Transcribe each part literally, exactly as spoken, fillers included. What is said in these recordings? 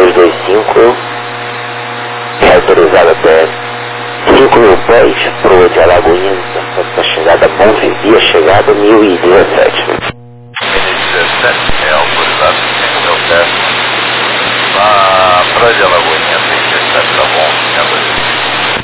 dois dois cinco, é autorizado até cinco mil pés para o Hotel Alagoinhas, da chegada Bom Via, chegada mil e dezessete. dezessete é autorizado cinco mil pés na Praia de Alagoinhas, mil e dezessete, tá bom? cinquenta.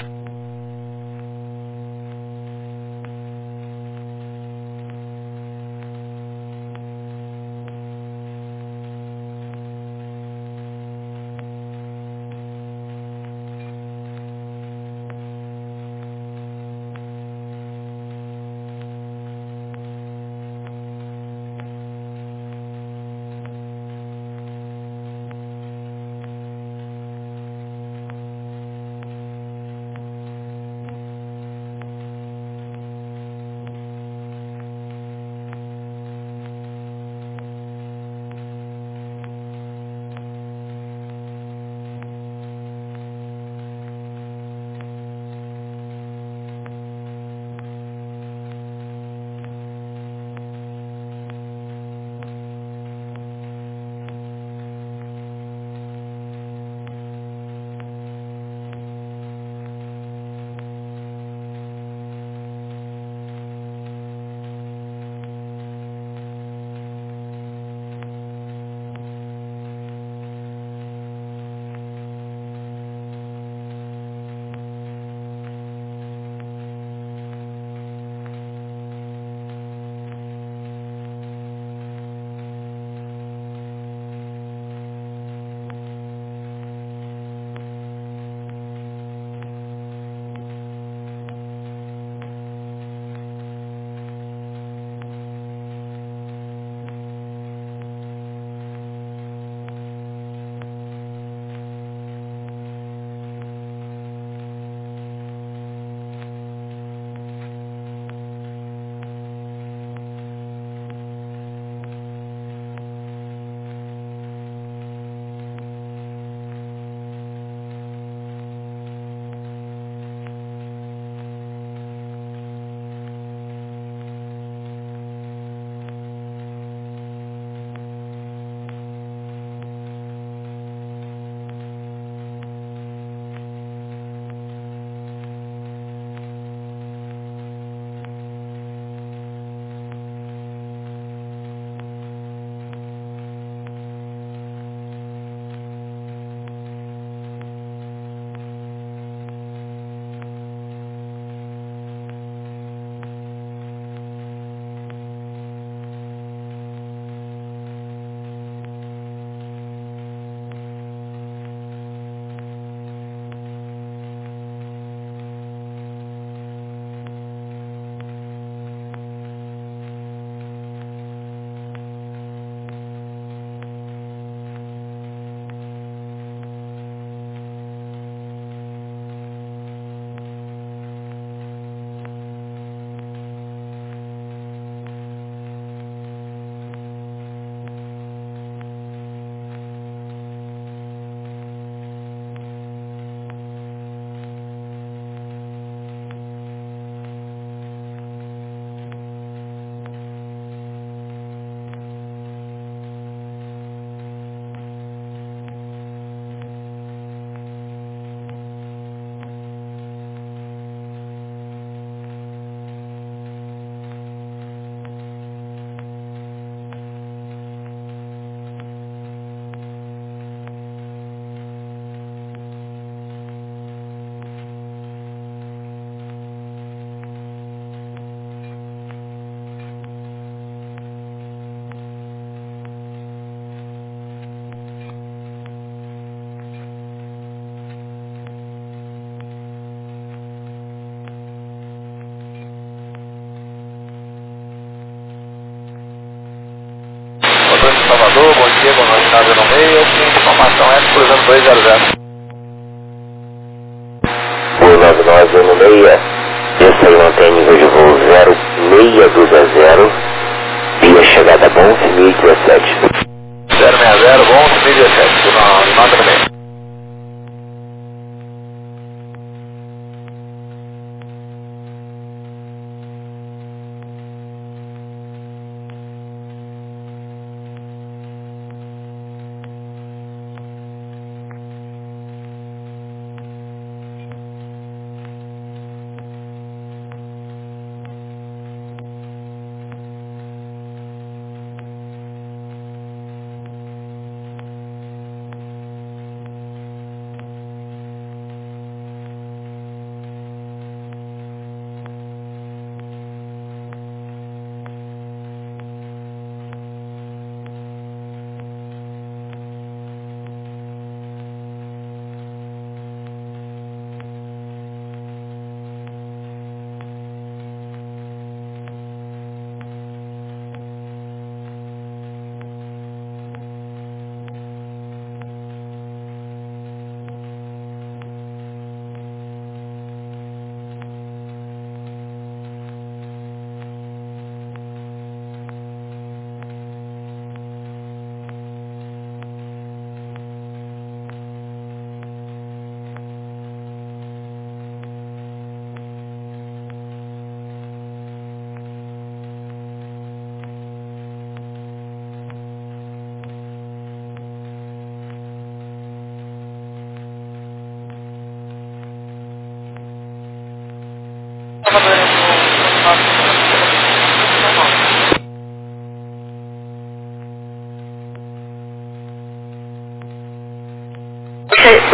Salvador, bom dia, boa noite, nove no meio, seguinte informação é cruzando dois zero zero. O nove nove no meio, esse aí mantém nível de voo zero seis dois zero, via chegada Bom mil e dezessete. zero seis zero, bom mil e dezessete, nove no meio.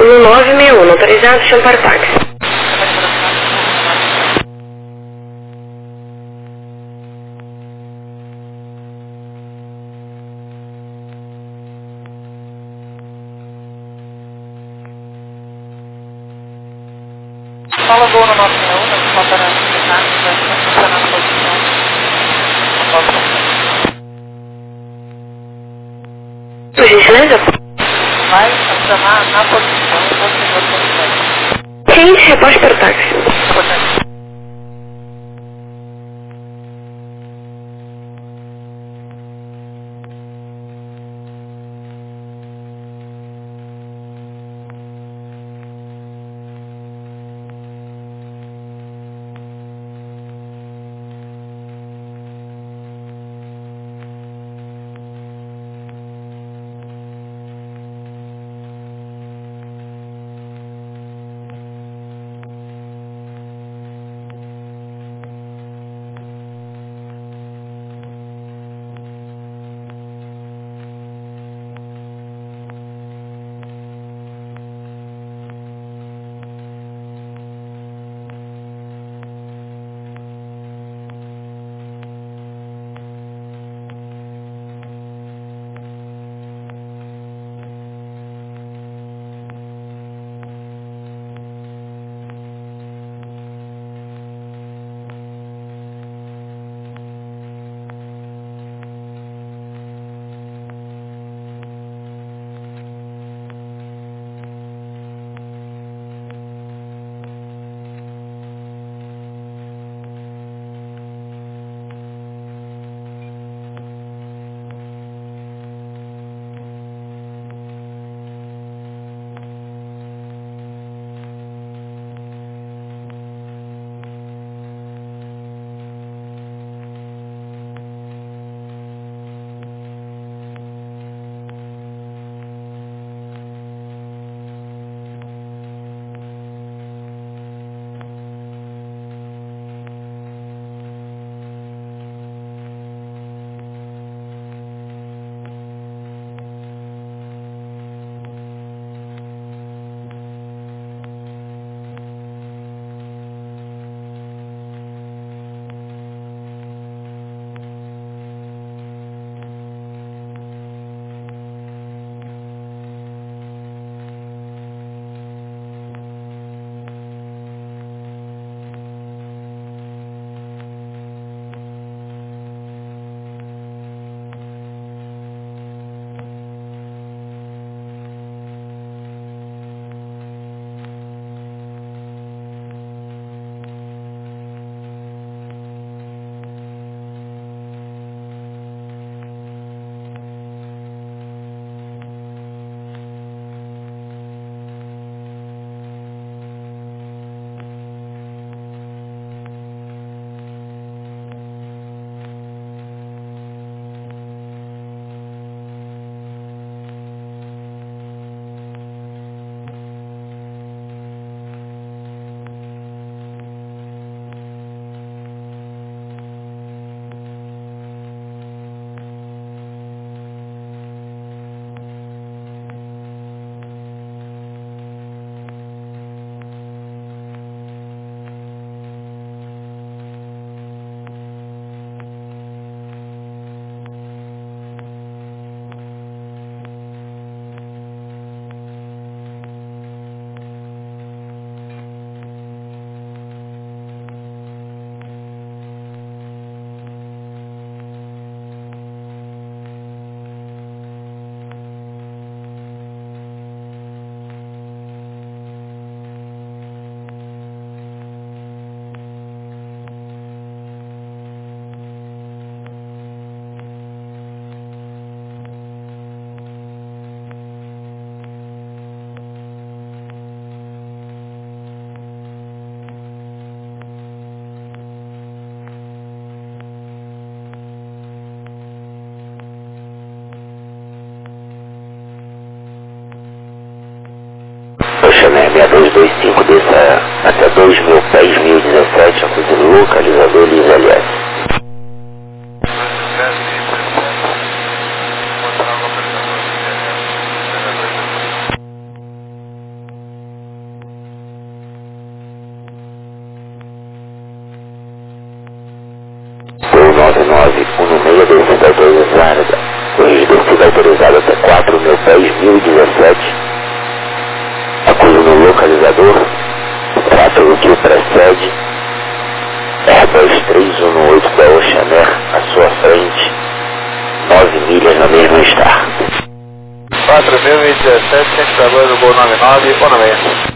um nove seis um, autorizado, chama para táxi. Fala do nove seis um, só para indicar que vai funcionar na posição. Por gentileza? Vai funcionar na posição do senhor Politécnico. Sim, reposte para o táxi. Portanto, seis dois dois cinco desça até dois mil pés, mil e dezessete, acusando localizador L I S. nove nove um seis, descida autorizada. Corrida descida autorizada até quatro mil pés, mil e dezessete. Acuso no localizador. Trata do que o precede. Airbus três um oito da Ocean Air à sua frente. nove milhas na mesma Star. quatro mil e dezessete, cento e dois, Gol nove nove, um seis.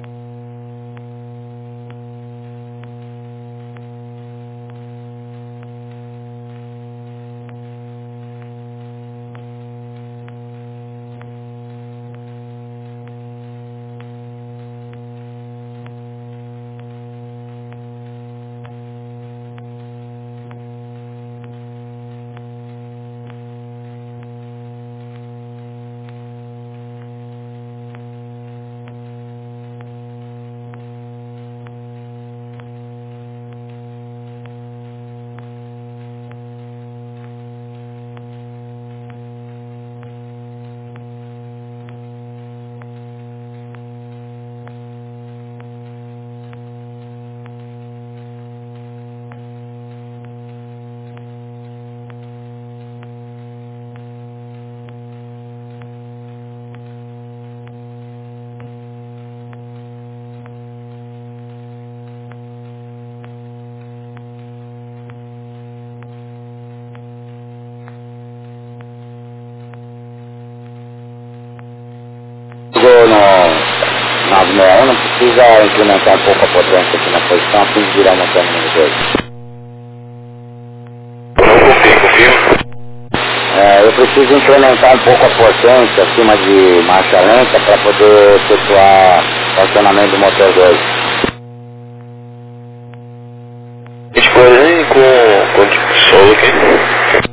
No nove seis um, não precisa incrementar um pouco a potência aqui na posição a fim de virar o motor número dois. Confirmo, confirmo. É, eu preciso incrementar um pouco a potência acima de marcha lenta para poder efetuar o acionamento do motor dois. Escolhe com, com tipo solo aqui.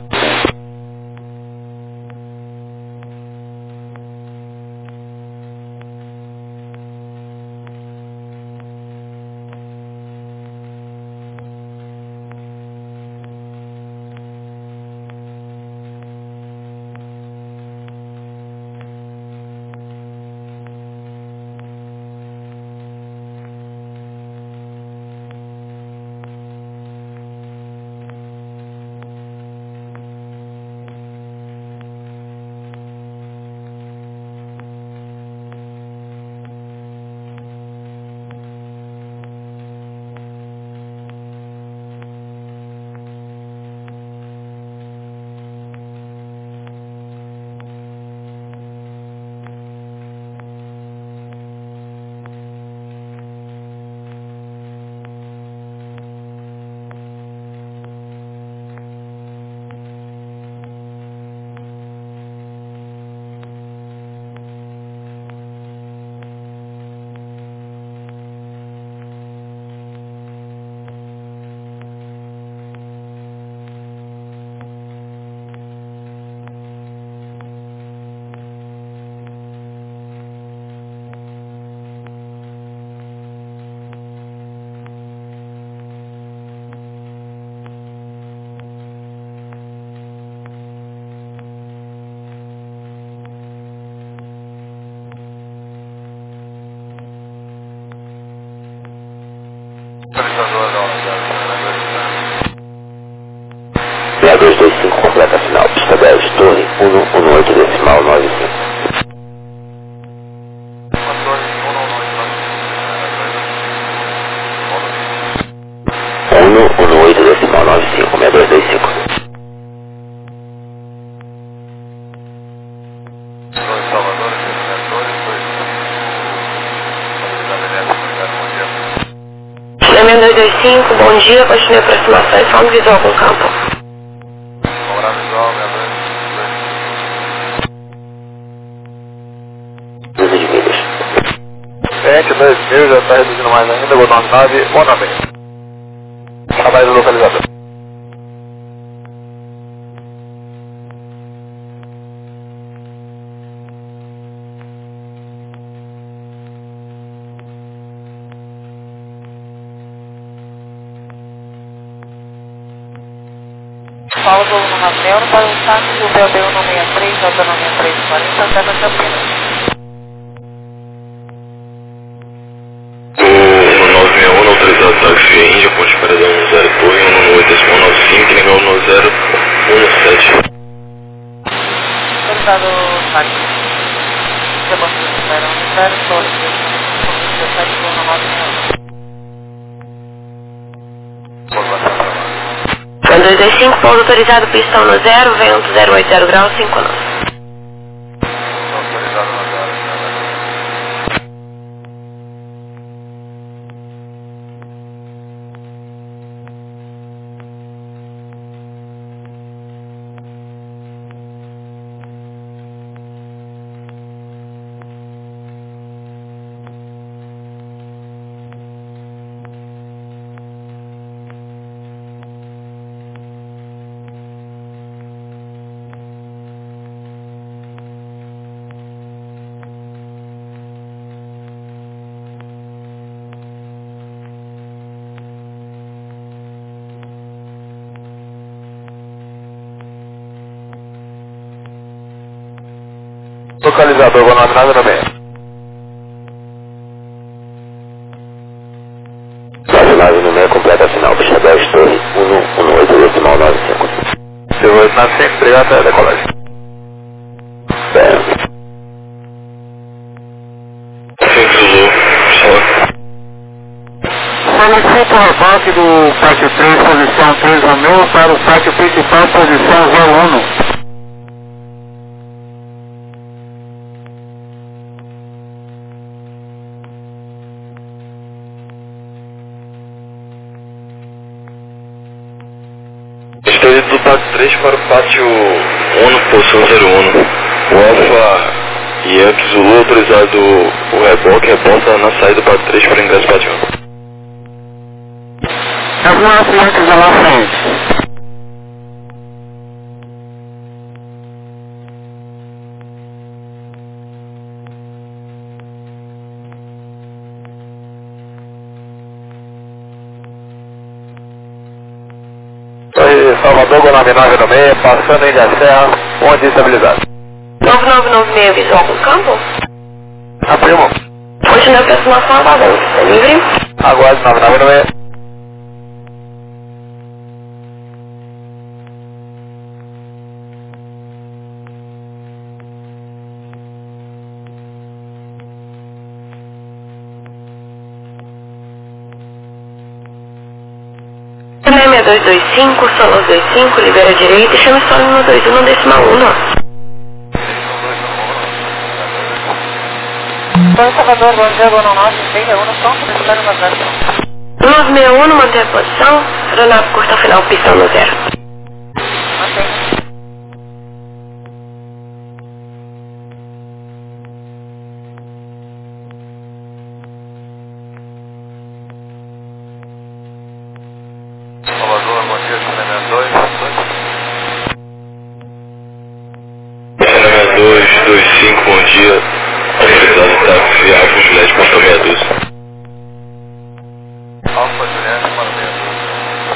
seis dois dois cinco, completa final, pista dez, torre um um oito decimal nove cinco. um um oito decimal nove cinco, seis dois dois cinco. M dois dois cinco, bom dia, continue a aproximação e forma visual com o campo. doze de milhas. Frente, dois mil, já está reduzindo mais ainda, Gol nove nove, um seis. Trabalho do localizador. Paulo Gol no Rafael, para o táxi do B B um sessenta e três, J nove três quarenta, até na Campinas. O nove seis um, autorizado táxi Índia, ponte Paredão zero, torre um um oito, nove cinco. cinco, legal no zero um sete. Autorizado táxi. Rebanco do zero um zero, Torres dois cinco, dezessete, coluna nove seis Van dois dois cinco, pouso autorizado, pistão no zero, vento zero oito zero graus, cinco nove. Autorizado no zero. Localizador, vou nove nove no meio. nove nove no meio, completa final, bicha dez, torre, um um oito, decimal nove cinco. Seu oito nove cinco, obrigado pela decolagem. Certo. cinco Zulu, só. Solicito o reboque do pátio três, posição três Romeu, para o pátio principal, posição zero um. Estou indo do pátio três para o pátio um, posição zero um. O Alfa Yankee Zulu autorizado o reboque, reporta na saída do pátio três para o ingresso do pátio um. As nossas antes lá à frente. Aí, Salvador, nove nove no meio, passando em Ilha Serra, onde estabilizado. nove nove nove seis, visual com campo. Afirmo. Hoje na aproximação a vagão, está livre? Aguarde nove nove no meio. seis dois dois cinco, Solos dois cinco, libera a direita e chama solo no dois um no decimal um. São Salvador, bom dia, boa noite, seis um, pronto, espero na zero. nove seis um, manter a posição, aeronave curta final, pistão no zero. Mantém. Salvador, bom dia, Cinema dois, dois. Cinema dois, dois cinco, bom dia. Autorizado táxi Alfa Juliette para meia dúzia. Alfa Juliette para meia dúzia.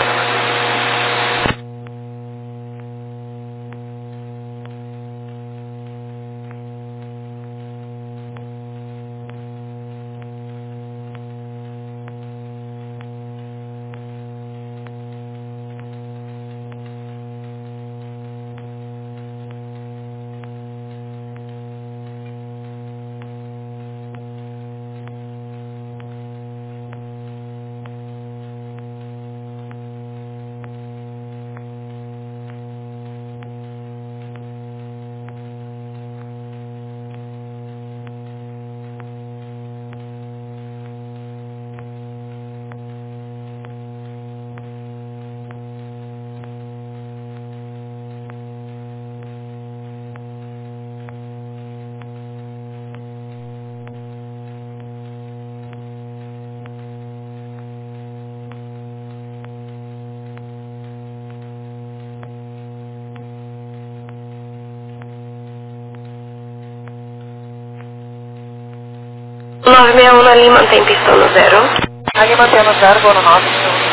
nove seis um ali, mantém pistão no zero. Ali mantemos zero, boa nove seis um.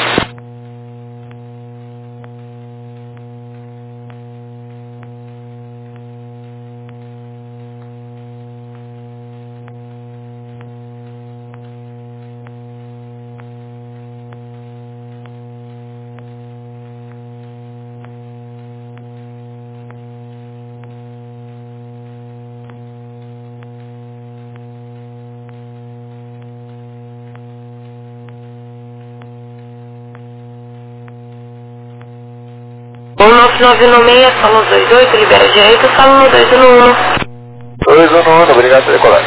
um nove nove um seis, solo dois oito, libera direita, solo dois um um. dois um um, obrigado por decolar.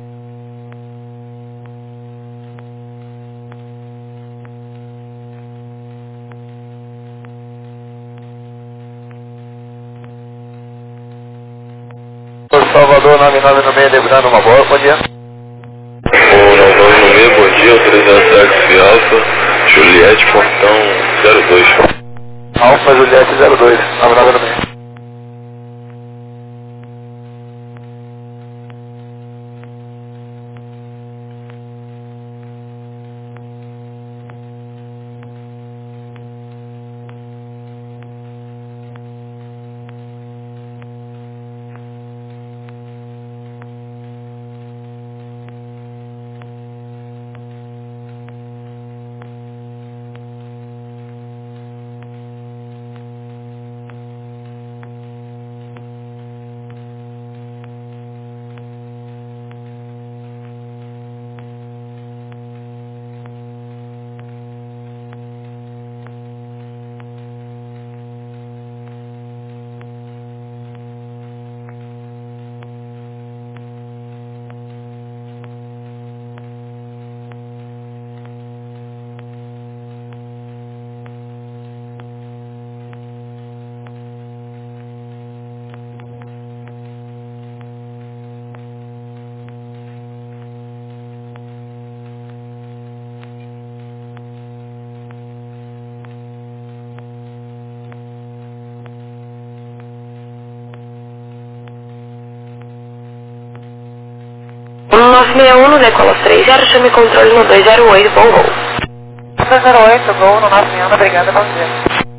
Salvador nove nove um seis, debutando uma bola, bom dia. O nove nove um seis, bom dia, autorizado táxi Alfa, Juliette, portão zero dois. Alfa, Juliette zero dois, nove nove um seis. um nove seis um, decola três zero, chame controle no dois zero oito, bom gol. dois zero oito, gol no nove seis um, obrigada, bom dia.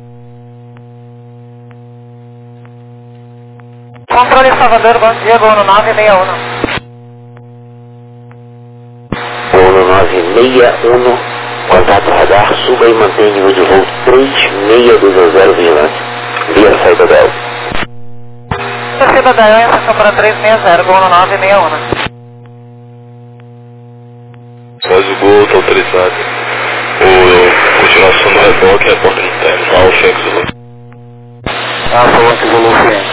Controle Salvador, bom dia, gol no nove seis um. Gol no nove seis um, contato radar, suba e mantenha nível de voo três seis dois zero, vigilância, via saída da Elba. Descida da Elba, estação para três seis zero, gol no nove seis um. Faz o gol, está autorizado. O continuação do reboque é a porta no término. Alfa, Yankee Zulu. Alfa, Yankee Zulu, frente.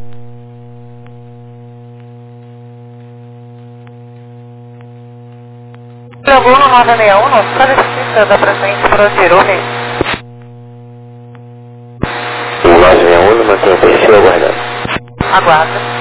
Gol no nove seis um, solicita da presente para o Tirone. O nove seis um, mantém o perfil aguardando. Aguarda.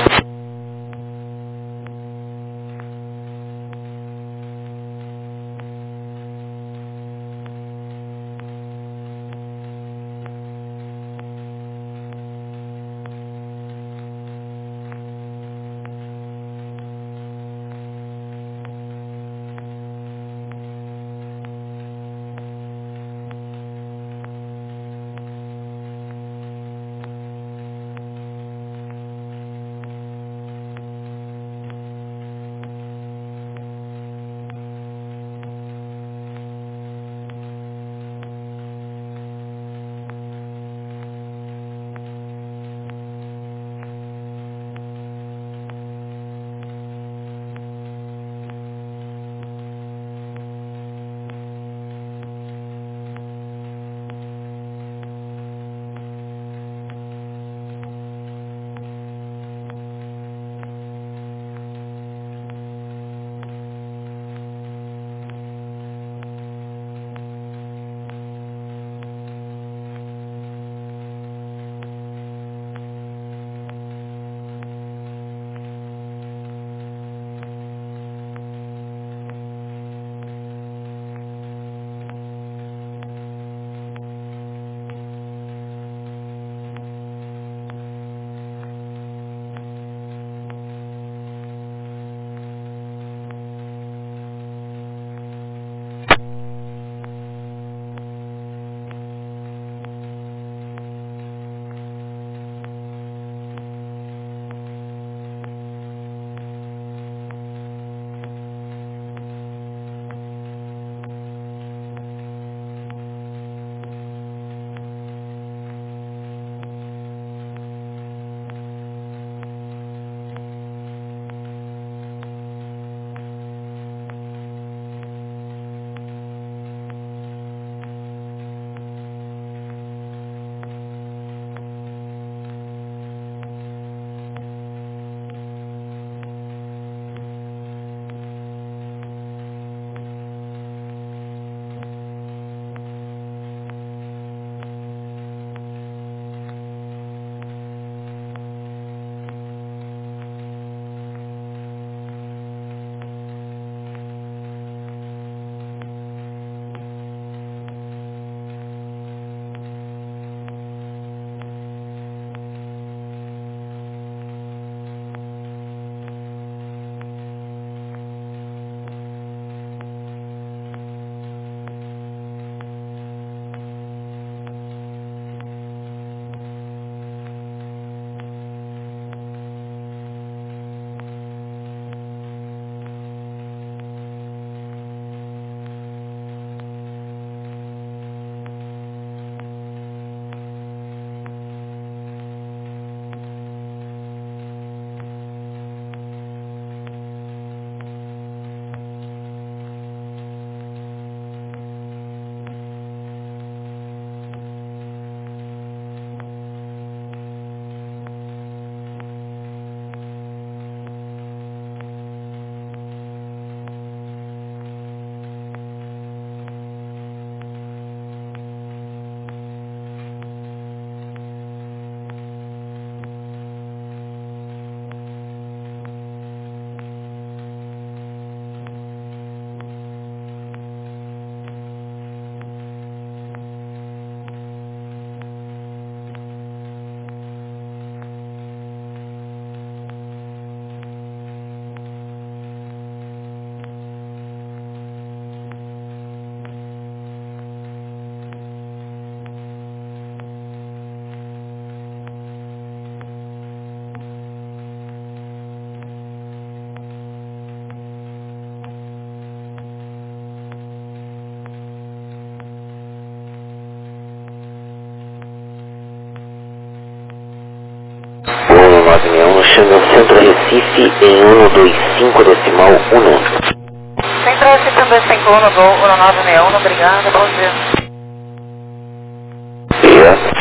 nove seis um, chame o Centro Recife em um dois cinco decimal um. Centro Recife um dois cinco um, do nove seis um, obrigada, bom dia. Dia.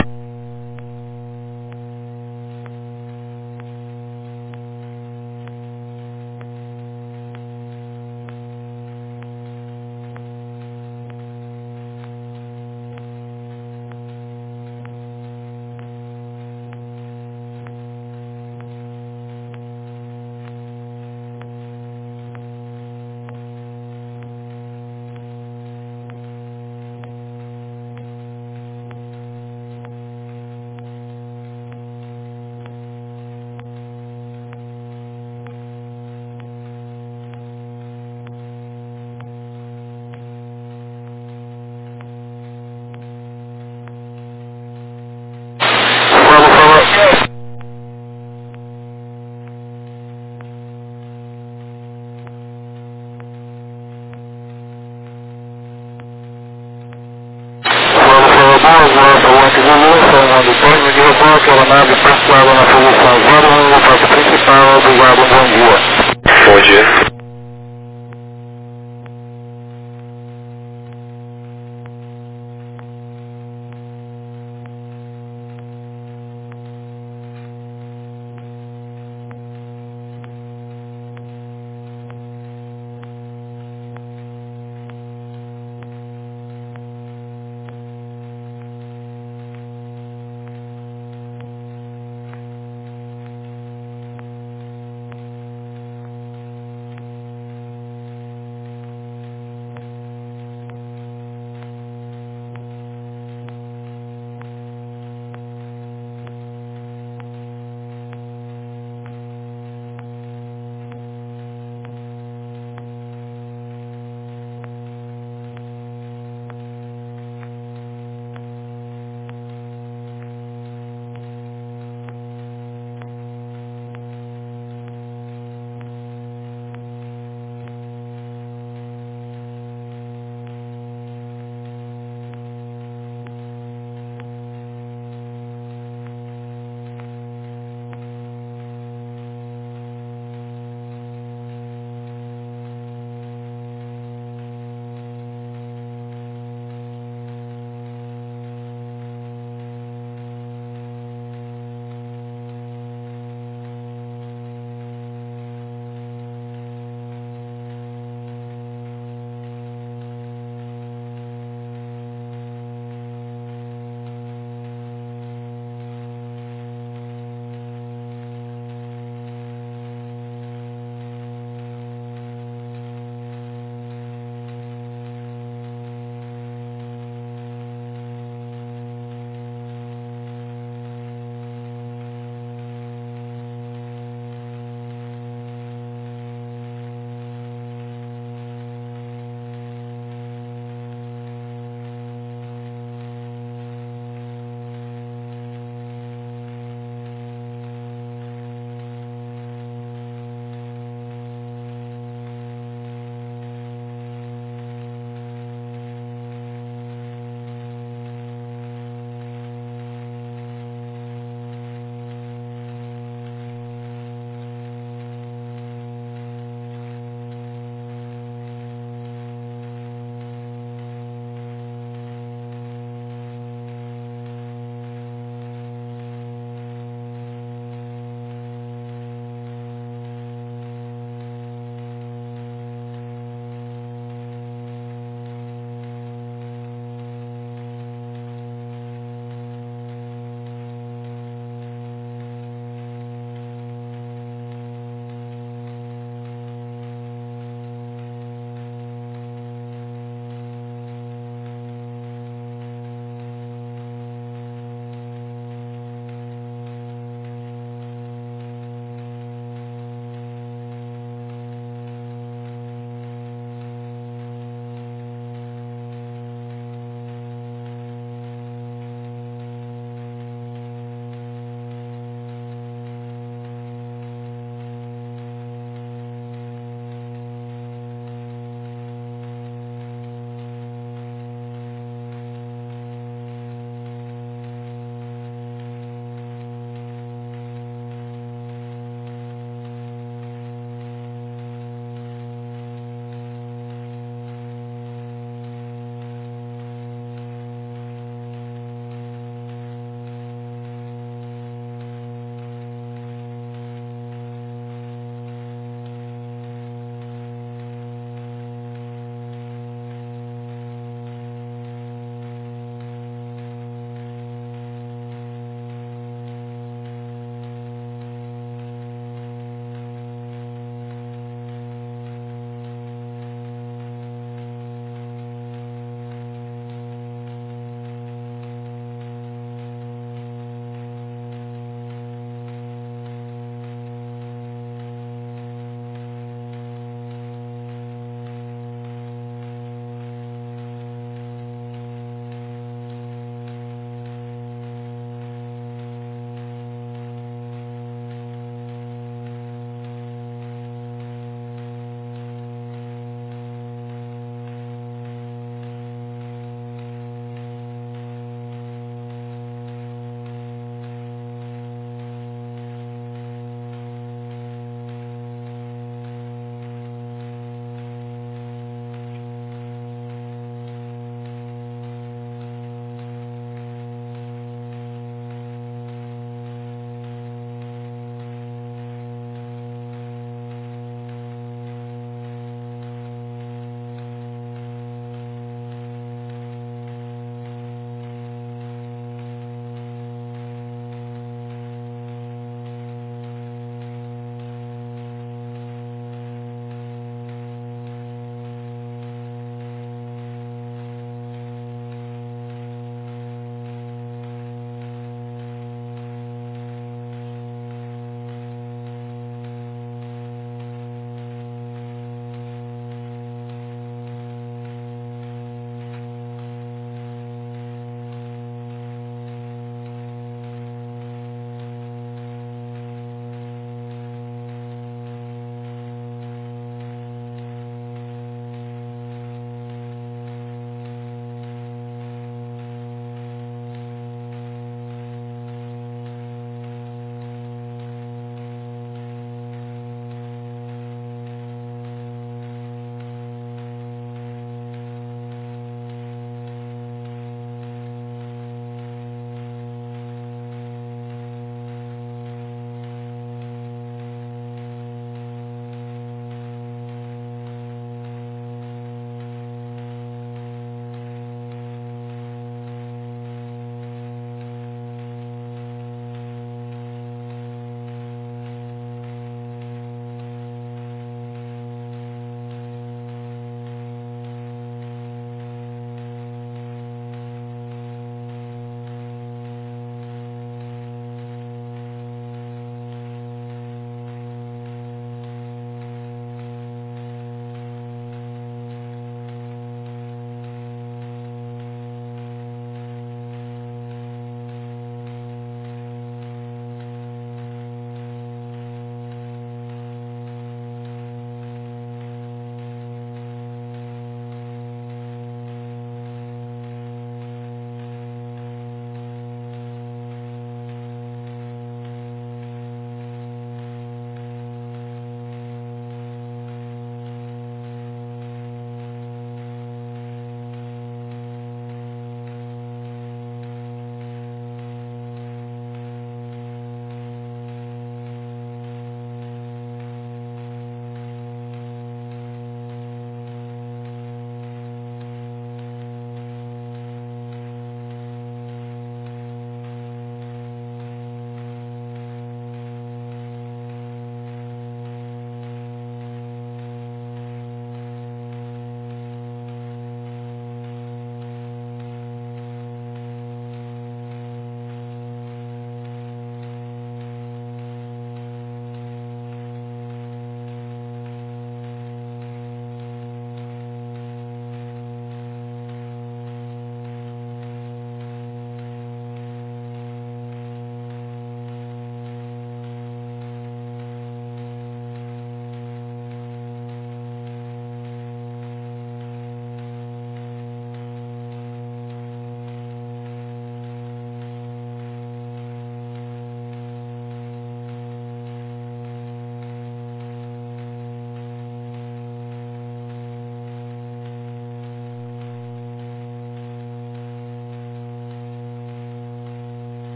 Bom dia.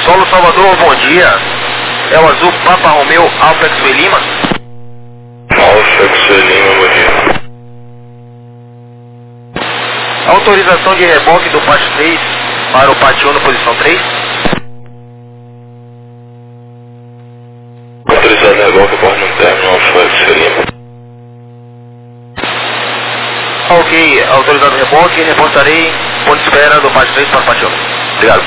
Solo Salvador, bom dia. É o azul Papa Romeu Alfa X-Ray Lima. Alfa X-Ray Lima, bom dia. Autorização de reboque do pátio três para o pátio um na posição três. Autorizado reboque, porta no término, Alfa X-Ray Lima. Ok, autorizado reboque, reportarei ponto de espera do pátio três para o pátio um. Obrigado.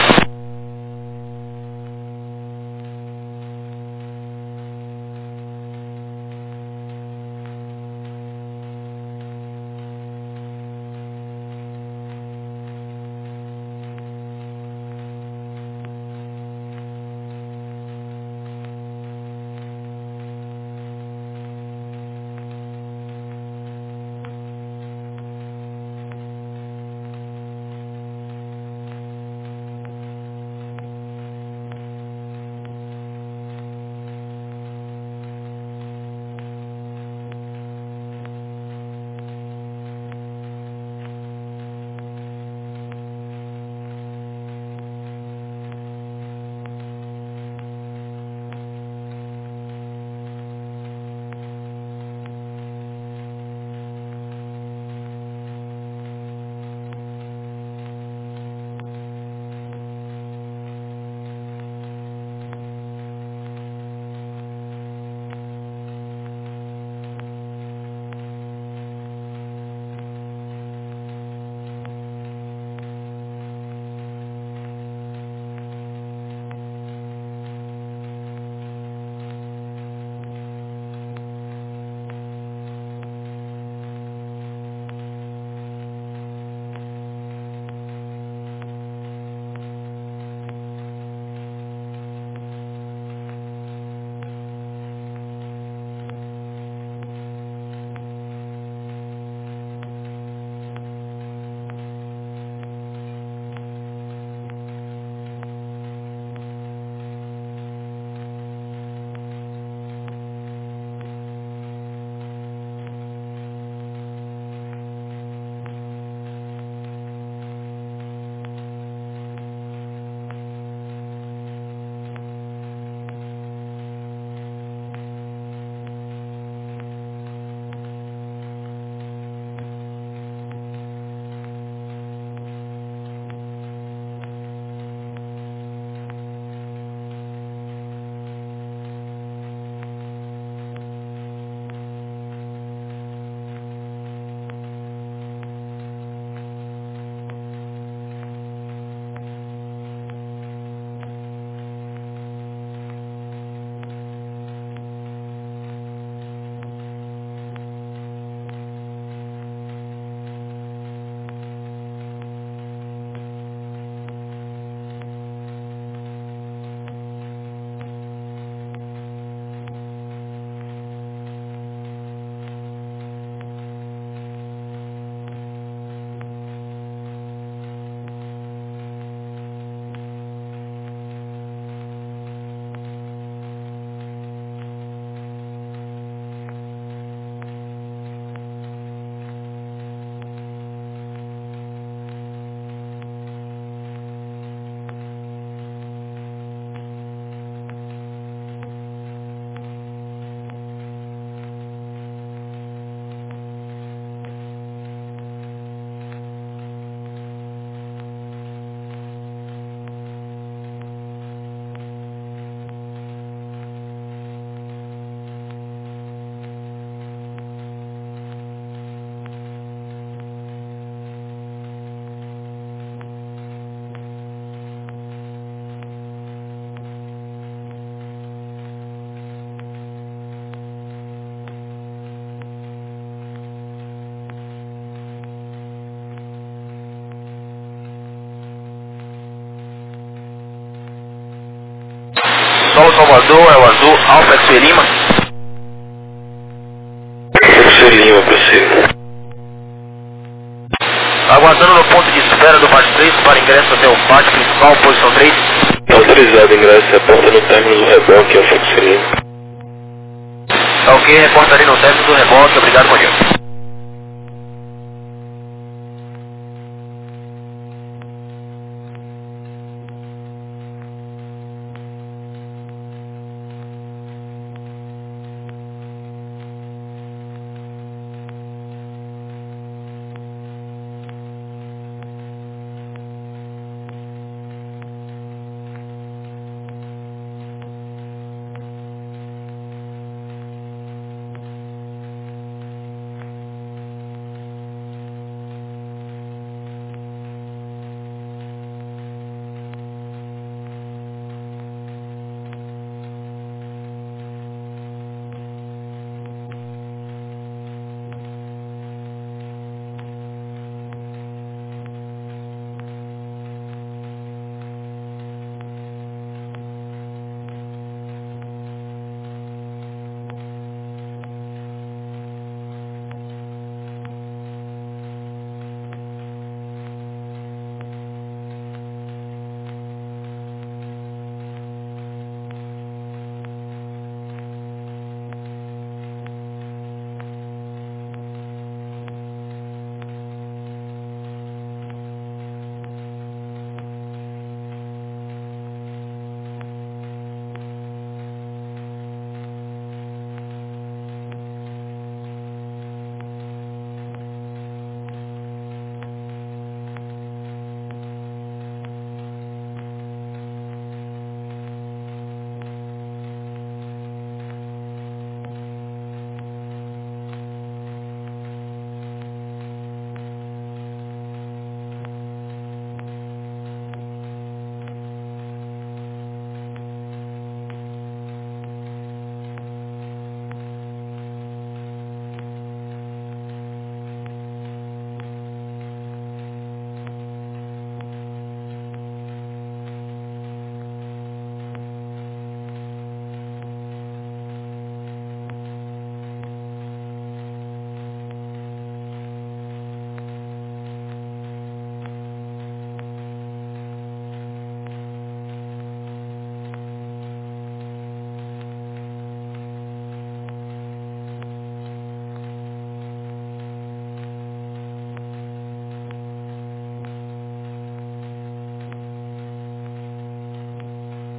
Solo Salvador, é o azul Alfa X-Ray Lima. X-Ray Lima, prossiga. Aguardando no ponto de espera do pátio três para ingresso até o pátio principal, posição três. Autorizado ingresso, reporta no término do reboque, Alfa X-Ray Lima. Ok, reportarei no término do reboque, obrigado, bom dia.